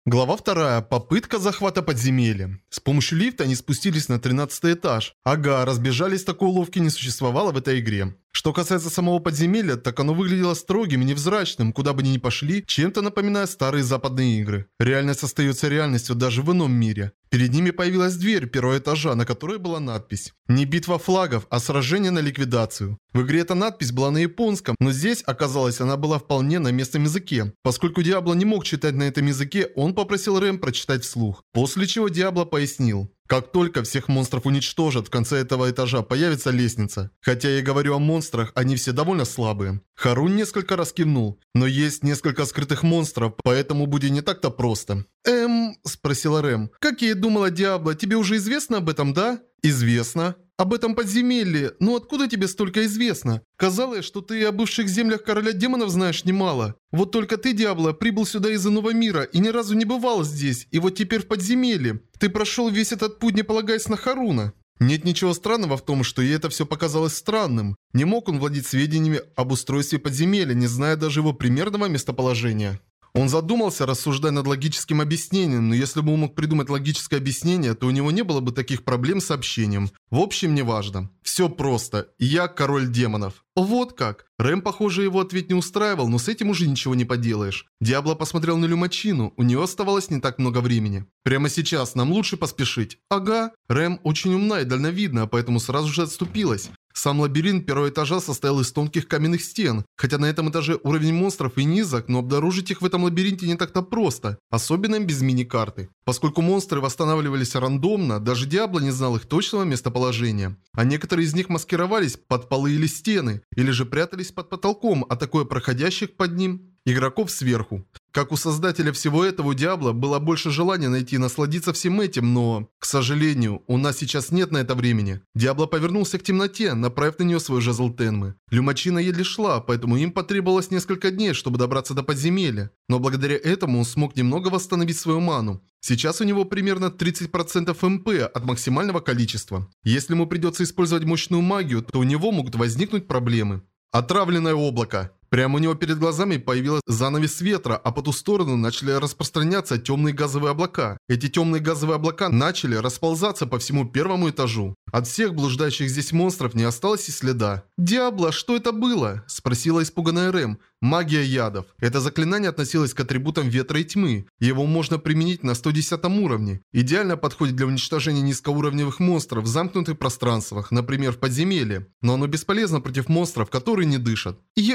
Глава 2. Попытка захвата подземелья. С помощью лифта они спустились на 13 этаж. Ага, разбежались, такой уловки не существовало в этой игре. Что касается самого подземелья, так оно выглядело строгим и невзрачным, куда бы они ни пошли, чем-то напоминая старые западные игры. Реальность остается реальностью даже в ином мире. Перед ними появилась дверь первого этажа, на которой была надпись «Не битва флагов, а сражение на ликвидацию». В игре эта надпись была на японском, но здесь, оказалось, она была вполне на местном языке. Поскольку Диабло не мог читать на этом языке, он попросил Рэм прочитать вслух. После чего Диабло пояснил. Как только всех монстров уничтожат, в конце этого этажа появится лестница. Хотя я говорю о монстрах, они все довольно слабые. Харун несколько раз кивнул. Но есть несколько скрытых монстров, поэтому будет не так-то просто. Спросила Рэм. Как я и думала, Диабло, тебе уже известно об этом, да? Известно. Об этом подземелье. Ну откуда тебе столько известно? Казалось, что ты о бывших землях короля демонов знаешь немало. Вот только ты, Диабло, прибыл сюда из иного мира и ни разу не бывал здесь, и вот теперь в подземелье. Ты прошел весь этот путь, не полагаясь на Харуна. Нет ничего странного в том, что ей это все показалось странным. Не мог он владеть сведениями об устройстве подземелья, не зная даже его примерного местоположения. Он задумался, рассуждая над логическим объяснением, но если бы он мог придумать логическое объяснение, то у него не было бы таких проблем с общением. В общем, неважно. Все просто. Я король демонов. Вот как. Рэм, похоже, его ответ не устраивал, но с этим уже ничего не поделаешь. Диабло посмотрел на Люмачину, у нее оставалось не так много времени. Прямо сейчас нам лучше поспешить. Ага. Рэм очень умна и дальновидна, поэтому сразу же отступилась. Сам лабиринт первого этажа состоял из тонких каменных стен. Хотя на этом этаже уровень монстров и низок, но обнаружить их в этом лабиринте не так-то просто. Особенно без мини-карты. Поскольку монстры восстанавливались рандомно, даже Диабло не знал их точного местоположения. А некоторые из них маскировались под полы или стены, или же прятались под потолком, атакуя проходящих под ним игроков сверху. Как у создателя всего этого, у Диабло было больше желания найти и насладиться всем этим, но, к сожалению, у нас сейчас нет на это времени. Диабло повернулся к темноте, направив на нее свой жезл Тенмы. Люмачина еле шла, поэтому им потребовалось несколько дней, чтобы добраться до подземелья. Но благодаря этому он смог немного восстановить свою ману. Сейчас у него примерно 30% МП от максимального количества. Если ему придется использовать мощную магию, то у него могут возникнуть проблемы. Отравленное облако. Прямо у него перед глазами появилась занавес ветра, а по ту сторону начали распространяться темные газовые облака. Эти темные газовые облака начали расползаться по всему первому этажу. От всех блуждающих здесь монстров не осталось и следа. «Диабло, что это было?» – спросила испуганная Рэм. Магия ядов. Это заклинание относилось к атрибутам ветра и тьмы. Его можно применить на 110 уровне. Идеально подходит для уничтожения низкоуровневых монстров в замкнутых пространствах, например, в подземелье. Но оно бесполезно против монстров, которые не дышат.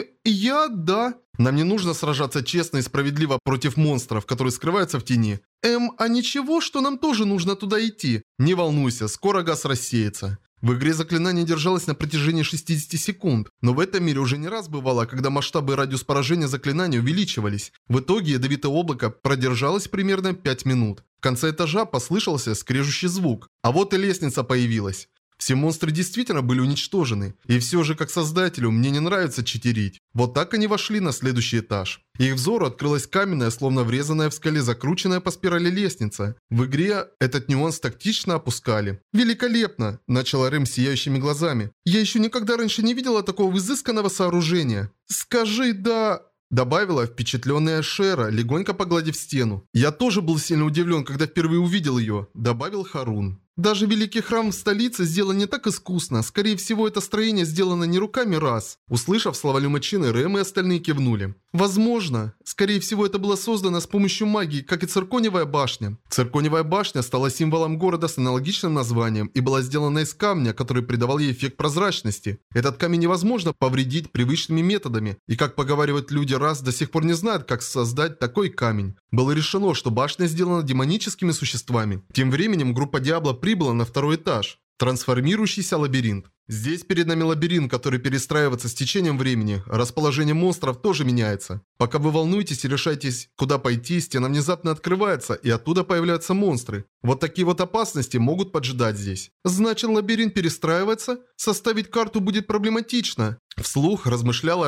Да. Нам не нужно сражаться честно и справедливо против монстров, которые скрываются в тени. А ничего, что нам тоже нужно туда идти? Не волнуйся, скоро газ рассеется. В игре заклинание держалось на протяжении 60 секунд, но в этом мире уже не раз бывало, когда масштабы и радиус поражения заклинания увеличивались. В итоге ядовитое облако продержалось примерно 5 минут. В конце этажа послышался скрежущий звук, а вот и лестница появилась. Все монстры действительно были уничтожены, и все же как создателю мне не нравится читерить. Вот так они вошли на следующий этаж. Их взору открылась каменная, словно врезанная в скале, закрученная по спирали лестница. В игре этот нюанс тактично опускали. «Великолепно!» – начала Рэм сияющими глазами. «Я еще никогда раньше не видела такого изысканного сооружения. Скажи, да...» Добавила впечатленная Шера, легонько погладив стену. «Я тоже был сильно удивлен, когда впервые увидел ее», – добавил Харун. «Даже великий храм в столице сделан не так искусно. Скорее всего, это строение сделано не руками раз». Услышав слова Люмачины, Рэм и остальные кивнули. «Возможно. Скорее всего, это было создано с помощью магии, как и Цирконевая башня». Цирконевая башня стала символом города с аналогичным названием и была сделана из камня, который придавал ей эффект прозрачности. Этот камень невозможно повредить привычными методами, и, как поговаривают люди, раз до сих пор не знают, как создать такой камень. Было решено, что башня сделана демоническими существами. Тем временем группа Диабло прибыла на второй этаж. Трансформирующийся лабиринт. Здесь перед нами лабиринт, который перестраивается с течением времени. Расположение монстров тоже меняется. Пока вы волнуетесь и решаетесь, куда пойти, стена внезапно открывается, и оттуда появляются монстры. Вот такие вот опасности могут поджидать здесь. Значит, лабиринт перестраивается? Составить карту будет проблематично. Вслух размышляла Рэм.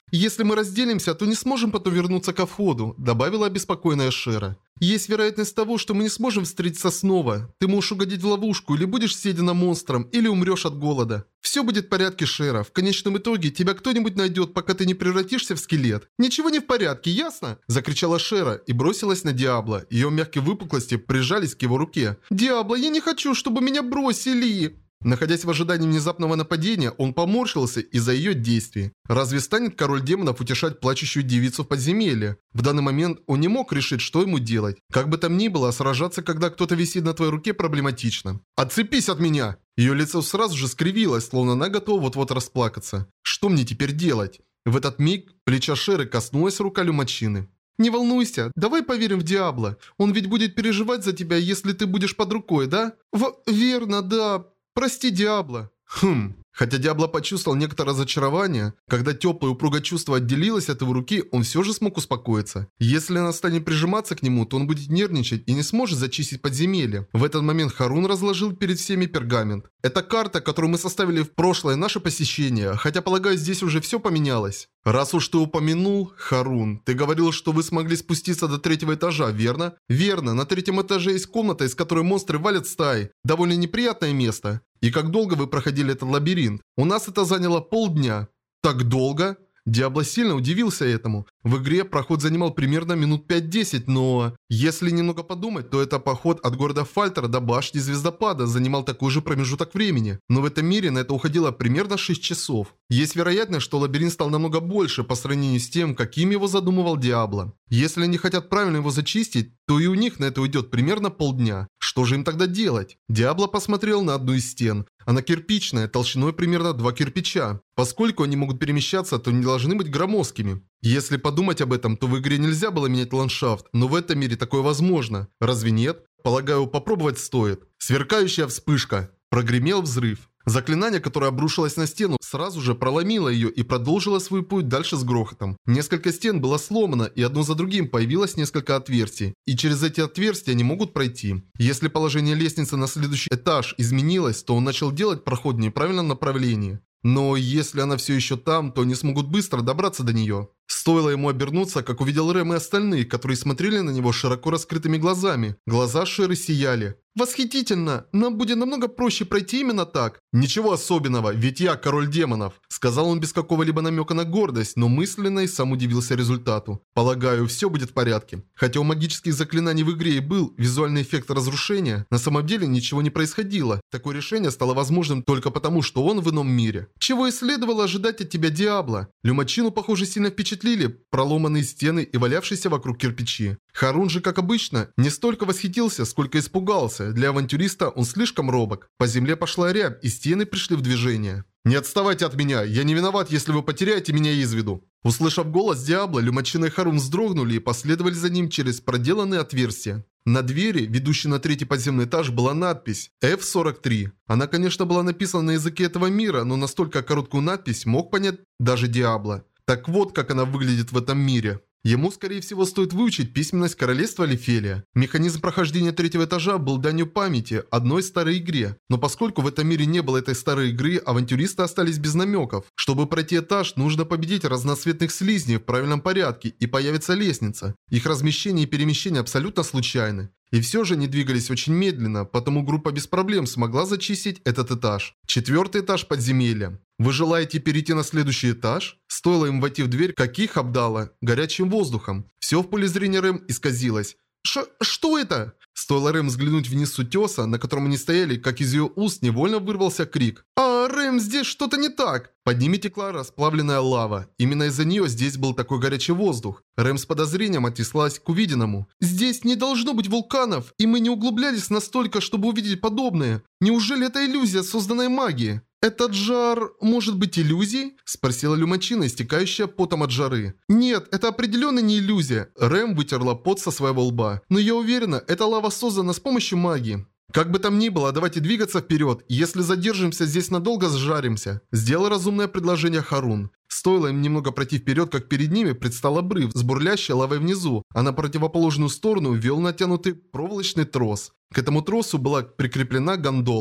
«Если мы разделимся, то не сможем потом вернуться ко входу», добавила обеспокоенная Шера. «Есть вероятность того, что мы не сможем встретиться снова. Ты можешь угодить в ловушку, или будешь съедена монстром, или умрешь от голода. Все будет в порядке, Шера. В конечном итоге тебя кто-нибудь найдет, пока ты не превратишься в скелет. Ничего не в порядке, ясно?» Закричала Шера и бросилась на Диабло. Ее мягкие выпуклости прижались к его руке. «Диабло, я не хочу, чтобы меня бросили!» Находясь в ожидании внезапного нападения, он поморщился из-за ее действий. Разве станет король демонов утешать плачущую девицу в подземелье? В данный момент он не мог решить, что ему делать. Как бы там ни было, сражаться, когда кто-то висит на твоей руке, проблематично. «Отцепись от меня!» Ее лицо сразу же скривилось, словно она готова вот-вот расплакаться. «Что мне теперь делать?» В этот миг плеча Шеры коснулась рука Люмачины. «Не волнуйся, давай поверим в Диабло. Он ведь будет переживать за тебя, если ты будешь под рукой, да?» «Верно, да. Прости, Диабло». Хотя Диабло почувствовал некоторое разочарование, когда теплое упругое чувство отделилось от его руки, он все же смог успокоиться. Если она станет прижиматься к нему, то он будет нервничать и не сможет зачистить подземелье. В этот момент Харун разложил перед всеми пергамент. Это карта, которую мы составили в прошлое наше посещение, хотя, полагаю, здесь уже все поменялось. Раз уж ты упомянул, Харун, ты говорил, что вы смогли спуститься до 3-го этажа, верно? Верно, на 3-м этаже есть комната, из которой монстры валят стаи. Довольно неприятное место. И как долго вы проходили этот лабиринт? У нас это заняло полдня. Так долго? Диабло сильно удивился этому. В игре проход занимал примерно минут 5-10, но... Если немного подумать, то это поход от города Фальтера до башни Звездопада занимал такой же промежуток времени. Но в этом мире на это уходило примерно 6 часов. Есть вероятность, что лабиринт стал намного больше по сравнению с тем, каким его задумывал Диабло. Если они хотят правильно его зачистить, то и у них на это уйдет примерно полдня. Что же им тогда делать? Диабло посмотрел на одну из стен. Она кирпичная, толщиной примерно 2 кирпича. Поскольку они могут перемещаться, то не должны быть громоздкими. Если подумать об этом, то в игре нельзя было менять ландшафт, но в этом мире такое возможно. Разве нет? Полагаю, попробовать стоит. Сверкающая вспышка. Прогремел взрыв. Заклинание, которое обрушилось на стену, сразу же проломило ее и продолжило свой путь дальше с грохотом. Несколько стен было сломано, и одно за другим появилось несколько отверстий. И через эти отверстия они могут пройти. Если положение лестницы на следующий этаж изменилось, то он начал делать проход в неправильном направлении. Но если она все еще там, то они смогут быстро добраться до нее. Стоило ему обернуться, как увидел Рэм и остальные, которые смотрели на него широко раскрытыми глазами. Глаза Шеры сияли. «Восхитительно! Нам будет намного проще пройти именно так». «Ничего особенного, ведь я король демонов», — сказал он без какого-либо намека на гордость, но мысленно и сам удивился результату. «Полагаю, все будет в порядке». Хотя у магических заклинаний в игре и был визуальный эффект разрушения, на самом деле ничего не происходило. Такое решение стало возможным только потому, что он в ином мире. Чего и следовало ожидать от тебя, Диабло. Люмачину, похоже, сильно впечатлили проломанные стены и валявшиеся вокруг кирпичи. Харун же, как обычно, не столько восхитился, сколько испугался. Для авантюриста он слишком робок. По земле пошла рябь, и стены пришли в движение. «Не отставайте от меня, я не виноват, если вы потеряете меня из виду». Услышав голос Диабло, Люмачина и Харун вздрогнули и последовали за ним через проделанные отверстия. На двери, ведущей на 3-й подземный этаж, была надпись F43. Она, конечно, была написана на языке этого мира, но настолько короткую надпись мог понять даже Диабло. Так вот, как она выглядит в этом мире. Ему, скорее всего, стоит выучить письменность королевства Лефелия. Механизм прохождения 3-го этажа был данью памяти одной старой игре. Но поскольку в этом мире не было этой старой игры, авантюристы остались без намеков. Чтобы пройти этаж, нужно победить разноцветных слизней в правильном порядке, и появится лестница. Их размещение и перемещение абсолютно случайны. И все же они двигались очень медленно, потому группа без проблем смогла зачистить этот этаж. 4-й этаж подземелья. Вы желаете перейти на следующий этаж? Стоило им войти в дверь, как их обдало горячим воздухом. Все в поле зрения Рэм исказилось. Что это? Стоило Рэм взглянуть вниз с утеса, на котором они стояли, как из ее уст невольно вырвался крик. Рэм, здесь что-то не так!» Под ними текла расплавленная лава. Именно из-за нее здесь был такой горячий воздух. Рэм с подозрением отнеслась к увиденному. «Здесь не должно быть вулканов, и мы не углублялись настолько, чтобы увидеть подобное. Неужели это иллюзия, созданная магией?» «Этот жар может быть иллюзией?» – спросила Люмачина, истекающая потом от жары. «Нет, это определенно не иллюзия». Рэм вытерла пот со своего лба. «Но я уверена, эта лава создана с помощью магии». «Как бы там ни было, давайте двигаться вперед. Если задержимся здесь надолго, сжаримся», – сделал разумное предложение Харун. Стоило им немного пройти вперед, как перед ними предстал обрыв с бурлящей лавой внизу, а на противоположную сторону вел натянутый проволочный трос. К этому тросу была прикреплена гондола.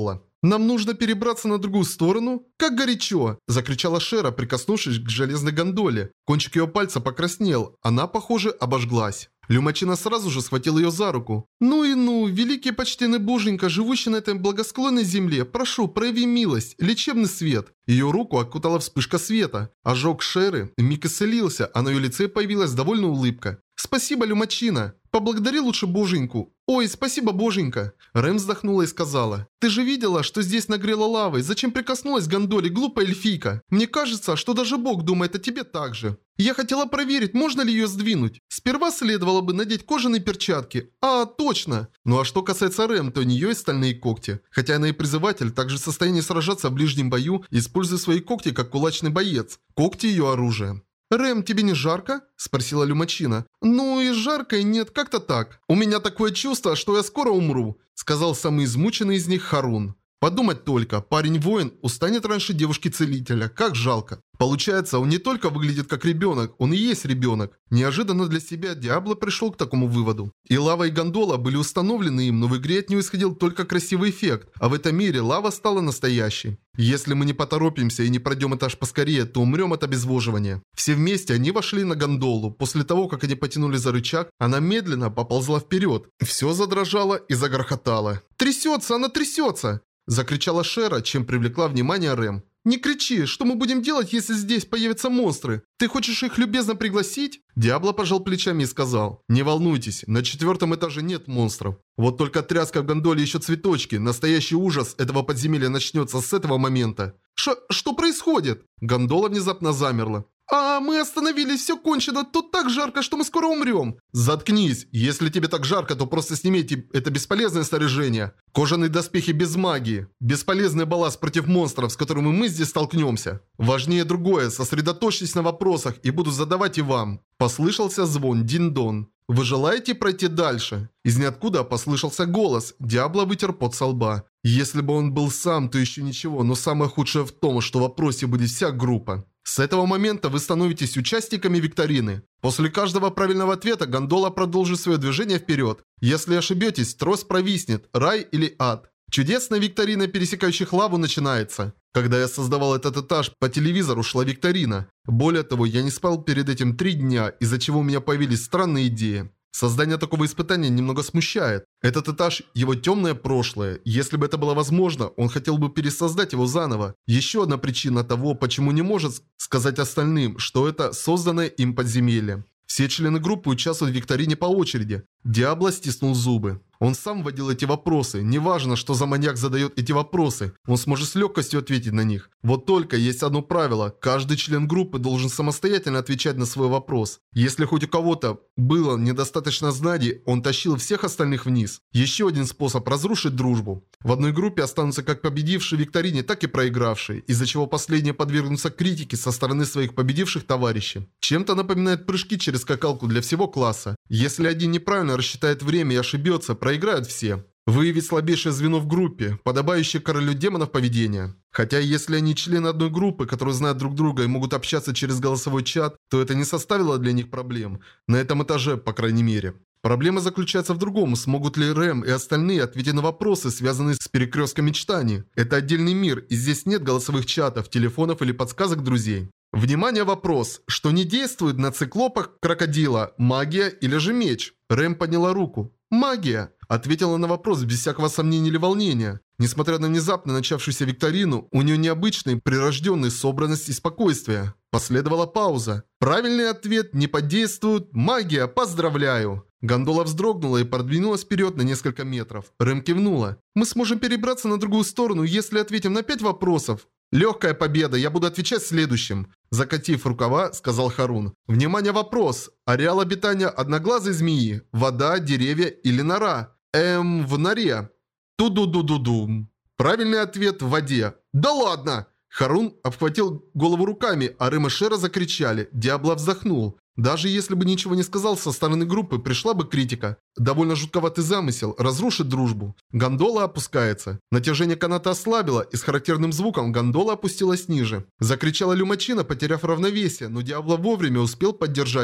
«Нам нужно перебраться на другую сторону? Как горячо!» – закричала Шера, прикоснувшись к железной гондоле. Кончик ее пальца покраснел, она, похоже, обожглась. Люмачина сразу же схватил ее за руку. «Ну и ну, великий почтенный боженька, живущий на этой благосклонной земле, прошу, прояви милость, лечебный свет». Ее руку окутала вспышка света. Ожог Шеры вмиг исцелился, а на ее лице появилась довольная улыбка. «Спасибо, Люмачина. Поблагодари лучше боженьку». «Ой, спасибо, боженька». Рэм вздохнула и сказала. «Ты же видела, что здесь нагрело лавой. Зачем прикоснулась к гондоле, глупая эльфийка? Мне кажется, что даже Бог думает о тебе так же. Я хотела проверить, можно ли ее сдвинуть. Сперва следовало бы надеть кожаные перчатки. А, точно. Ну а что касается Рэм, то у нее есть стальные когти. Хотя она и призыватель, также в состоянии сражаться в ближнем бою, используя свои когти как кулачный боец. Когти ее оружие. «Рэм, тебе не жарко?» – спросила Люмачина. «Ну и жарко, и нет, как-то так. У меня такое чувство, что я скоро умру», – сказал самый измученный из них Харун. Подумать только, парень-воин устанет раньше девушки-целителя, как жалко. Получается, он не только выглядит как ребенок, он и есть ребенок. Неожиданно для себя Диабло пришел к такому выводу. И лава, и гондола были установлены им, но в игре от него исходил только красивый эффект, а в этом мире лава стала настоящей. Если мы не поторопимся и не пройдем этаж поскорее, то умрем от обезвоживания. Все вместе они вошли на гондолу. После того, как они потянули за рычаг, она медленно поползла вперед. Все задрожало и загрохотало. «Трясется, она трясется!» Закричала Шера, чем привлекла внимание Рэм. «Не кричи! Что мы будем делать, если здесь появятся монстры? Ты хочешь их любезно пригласить?» Диабло пожал плечами и сказал. «Не волнуйтесь, на 4-м этаже нет монстров. Вот только тряска в гондоле еще цветочки. Настоящий ужас этого подземелья начнется с этого момента». Что происходит?» Гондола внезапно замерла. «А, мы остановились, все кончено, тут так жарко, что мы скоро умрем». «Заткнись, если тебе так жарко, то просто снимите это бесполезное снаряжение. Кожаные доспехи без магии, бесполезный балласт против монстров, с которыми мы здесь столкнемся. Важнее другое, сосредоточьтесь на вопросах и буду задавать и вам». Послышался звон дин-дон. «Вы желаете пройти дальше?» Из ниоткуда послышался голос. Диабло вытер пот со лба. Если бы он был сам, то еще ничего, но самое худшее в том, что в вопросе будет вся группа. С этого момента вы становитесь участниками викторины. После каждого правильного ответа гондола продолжит свое движение вперед. Если ошибетесь, трос провиснет, рай или ад. Чудесная викторина пересекающих лаву начинается. Когда я создавал этот этаж, по телевизору шла викторина. Более того, я не спал перед этим 3 дня, из-за чего у меня появились странные идеи. Создание такого испытания немного смущает. Этот этаж – его темное прошлое. Если бы это было возможно, он хотел бы пересоздать его заново. Еще одна причина того, почему не может сказать остальным, что это созданное им подземелье. Все члены группы участвуют в викторине по очереди. Диабло стиснул зубы. Он сам вводил эти вопросы. Неважно, что за маньяк задает эти вопросы. Он сможет с легкостью ответить на них. Вот только есть одно правило. Каждый член группы должен самостоятельно отвечать на свой вопрос. Если хоть у кого-то было недостаточно знаний, он тащил всех остальных вниз. Еще один способ разрушить дружбу. В одной группе останутся как победившие в викторине, так и проигравшие, из-за чего последние подвергнутся критике со стороны своих победивших товарищей. Чем-то напоминает прыжки через скакалку для всего класса. Если один неправильно рассчитает время и ошибется, проиграют все. Выявить слабейшее звено в группе, подобающее королю демонов поведения. Хотя если они члены одной группы, которые знают друг друга и могут общаться через голосовой чат, то это не составило для них проблем. На этом этаже, по крайней мере. Проблема заключается в другом, смогут ли Рэм и остальные ответить на вопросы, связанные с перекрестком мечтаний. Это отдельный мир, и здесь нет голосовых чатов, телефонов или подсказок друзей. Внимание, вопрос. Что не действует на циклопах крокодила? Магия или же меч? Рэм подняла руку. Магия. Ответила на вопрос без всякого сомнения или волнения. Несмотря на внезапно начавшуюся викторину, у нее необычная прирожденная собранность и спокойствие. Последовала пауза. Правильный ответ не подействует. Магия, поздравляю. Гондола вздрогнула и продвинулась вперед на несколько метров. Рэм кивнула. Мы сможем перебраться на другую сторону, если ответим на 5 вопросов. Легкая победа, я буду отвечать следующим. Закатив рукава, сказал Харун. Внимание, вопрос. Ареал обитания одноглазой змеи. Вода, деревья или нора? В норе. Ту-ду-ду-ду-ду. Правильный ответ в воде. Да ладно! Харун обхватил голову руками, а Рэм и Шера закричали. Диабло вздохнул. Даже если бы ничего не сказал со стороны группы, пришла бы критика. Довольно жутковатый замысел, разрушит дружбу. Гондола опускается. Натяжение каната ослабило, и с характерным звуком гондола опустилась ниже. Закричала Люмачина, потеряв равновесие, но Диабло вовремя успел поддержать ее.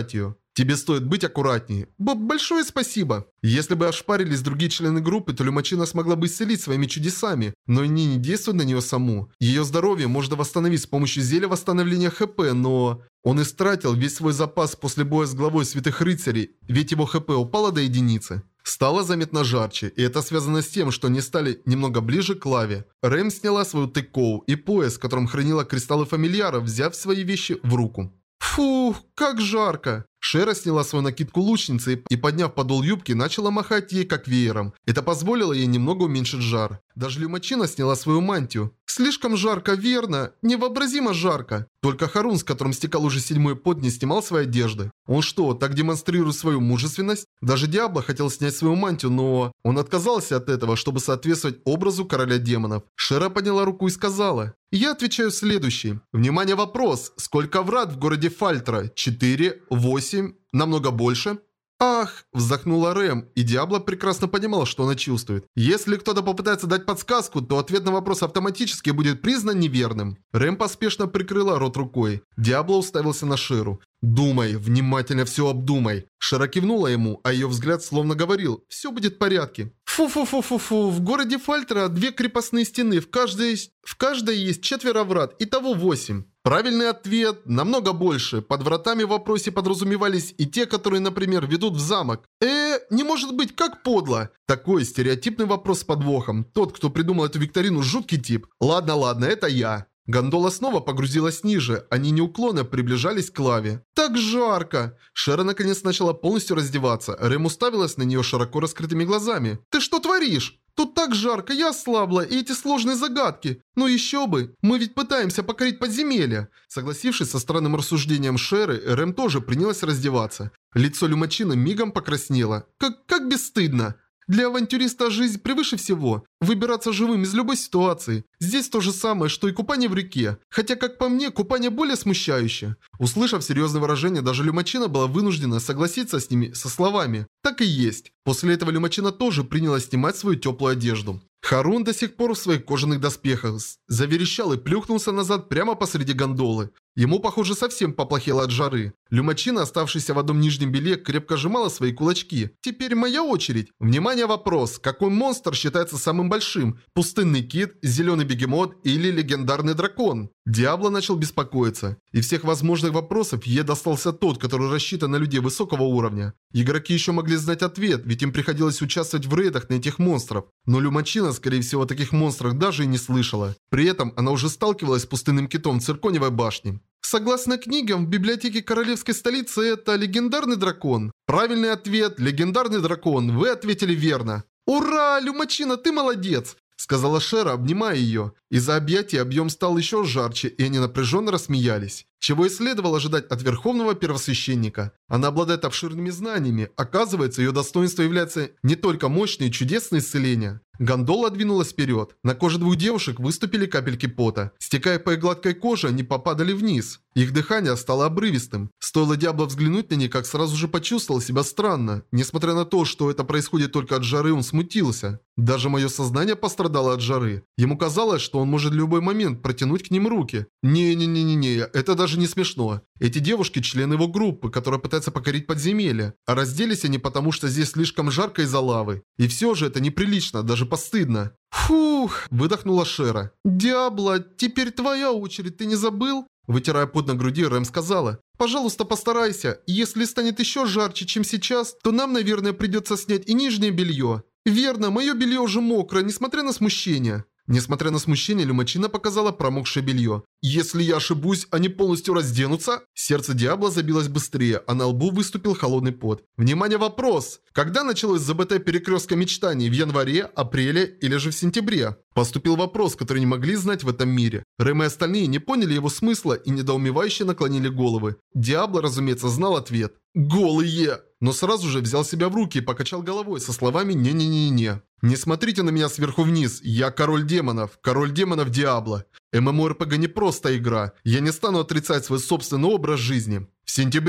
Тебе стоит быть аккуратнее. Большое спасибо. Если бы ошпарились другие члены группы, то Люмачина смогла бы исцелить своими чудесами, но они не действуют на нее саму. Ее здоровье можно восстановить с помощью зелья восстановления ХП, но... Он истратил весь свой запас после боя с главой Святых Рыцарей, ведь его ХП упало до единицы. Стало заметно жарче, и это связано с тем, что они стали немного ближе к лаве. Рэм сняла свою тыкоу и пояс, в котором хранила кристаллы фамильяра, взяв свои вещи в руку. Фух, как жарко! Шера сняла свою накидку лучницы и, подняв подол юбки, начала махать ей как веером. Это позволило ей немного уменьшить жар. Даже Люмачина сняла свою мантию. Слишком жарко, верно? Невообразимо жарко. Только Харун, с которым стекал уже 7-й пот, не снимал свои одежды. Он что, так демонстрирует свою мужественность? Даже Диабло хотел снять свою мантию, но... Он отказался от этого, чтобы соответствовать образу короля демонов. Шера подняла руку и сказала: «Я отвечаю следующий. Внимание, вопрос. Сколько врат в городе Фальтра? 4, 8, намного больше?» «Ах!» – вздохнула Рэм, и Диабло прекрасно понимал, что она чувствует. Если кто-то попытается дать подсказку, то ответ на вопрос автоматически будет признан неверным. Рэм поспешно прикрыла рот рукой. Диабло уставился на Шеру. «Думай, внимательно все обдумай». Шера кивнула ему, а ее взгляд словно говорил: «Все будет в порядке». Фу-фу-фу-фу-фу, в городе Фальтера 2 крепостные стены, в каждой есть 4 врат, итого 8. Правильный ответ намного больше. Под вратами в вопросе подразумевались и те, которые, например, ведут в замок. Не может быть, как подло. Такой стереотипный вопрос с подвохом. Тот, кто придумал эту викторину, жуткий тип. Ладно, это я. Гондола снова погрузилась ниже, они неуклонно приближались к лаве. «Так жарко!» Шера наконец начала полностью раздеваться. Рэм уставилась на нее широко раскрытыми глазами. «Ты что творишь? Тут так жарко, я ослабла, и эти сложные загадки. Ну еще бы, мы ведь пытаемся покорить подземелье». Согласившись со странным рассуждением Шеры, Рэм тоже принялась раздеваться. Лицо Люмачины мигом покраснело. Как бесстыдно! Для авантюриста жизнь превыше всего. Выбираться живым из любой ситуации. Здесь то же самое, что и купание в реке. Хотя, как по мне, купание более смущающее. Услышав серьезное выражение, даже Люмачина была вынуждена согласиться с ними со словами: «Так и есть». После этого Люмачина тоже принялась снимать свою теплую одежду. Харун до сих пор в своих кожаных доспехах заверещал и плюхнулся назад прямо посреди гондолы. Ему, похоже, совсем поплохело от жары. Люмачина, оставшаяся в одном нижнем белье, крепко сжимала свои кулачки. «Теперь моя очередь. Внимание, вопрос. Какой монстр считается самым большим? Пустынный кит, зеленый бегемот или легендарный дракон?» Диабло начал беспокоиться. Из всех возможных вопросов ей достался тот, который рассчитан на людей высокого уровня. Игроки еще могли знать ответ, ведь им приходилось участвовать в рейдах на этих монстров. Но Люмачина, скорее всего, о таких монстрах даже и не слышала. При этом она уже сталкивалась с пустынным китом в Цирконевой башне. Согласно книгам, в библиотеке королевской столицы это легендарный дракон. Правильный ответ – легендарный дракон. Вы ответили верно. «Ура, Люмачина, ты молодец!» – сказала Шера, обнимая ее. Из-за объятий объем стал еще жарче, и они напряженно рассмеялись. Чего и следовало ожидать от верховного первосвященника. Она обладает обширными знаниями. Оказывается, ее достоинство является не только мощное и чудесное исцеление. Гондола двинулась вперед. На коже 2 девушек выступили капельки пота. Стекая по их гладкой коже, они попадали вниз. Их дыхание стало обрывистым. Стоило Диабло взглянуть на них, как сразу же почувствовал себя странно. Несмотря на то, что это происходит только от жары, он смутился. Даже мое сознание пострадало от жары. Ему казалось, что он может в любой момент протянуть к ним руки. Не-не-не-не, это даже не смешно. Эти девушки – члены его группы, которая пытается покорить подземелье. А разделись они потому, что здесь слишком жарко из-за лавы. И все же это неприлично, даже постыдно. «Фух!» – выдохнула Шера. «Диабло, теперь твоя очередь, ты не забыл?» Вытирая пот на груди, Рэм сказала: «Пожалуйста, постарайся. Если станет еще жарче, чем сейчас, то нам, наверное, придется снять и нижнее белье». «Верно, мое белье уже мокрое, несмотря на смущение». Несмотря на смущение, Люмачина показала промокшее белье. «Если я ошибусь, они полностью разденутся?» Сердце Диабло забилось быстрее, а на лбу выступил холодный пот. Внимание, вопрос! Когда началось ЗБТ перекрестка мечтаний? В январе, апреле или же в сентябре? Поступил вопрос, который не могли знать в этом мире. Рэм и остальные не поняли его смысла и недоумевающе наклонили головы. Диабло, разумеется, знал ответ. «Голые!» Но сразу же взял себя в руки и покачал головой со словами «не-не-не-не». «Не смотрите на меня сверху вниз, я король демонов Диабло. ММО-РПГ не просто игра, я не стану отрицать свой собственный образ жизни». В сентябре.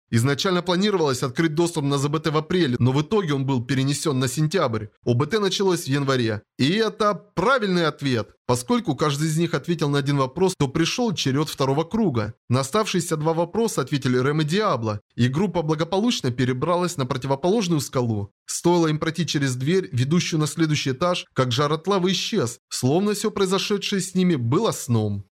Изначально планировалось открыть доступ на ЗБТ в апреле, но в итоге он был перенесен на сентябрь. ОБТ началось в январе. И это правильный ответ. Поскольку каждый из них ответил на один вопрос, то пришел черед второго круга. На оставшиеся два вопроса ответили Рэм и Диабло, и группа благополучно перебралась на противоположную скалу. Стоило им пройти через дверь, ведущую на следующий этаж, как жар от лавы исчез, словно все произошедшее с ними было сном.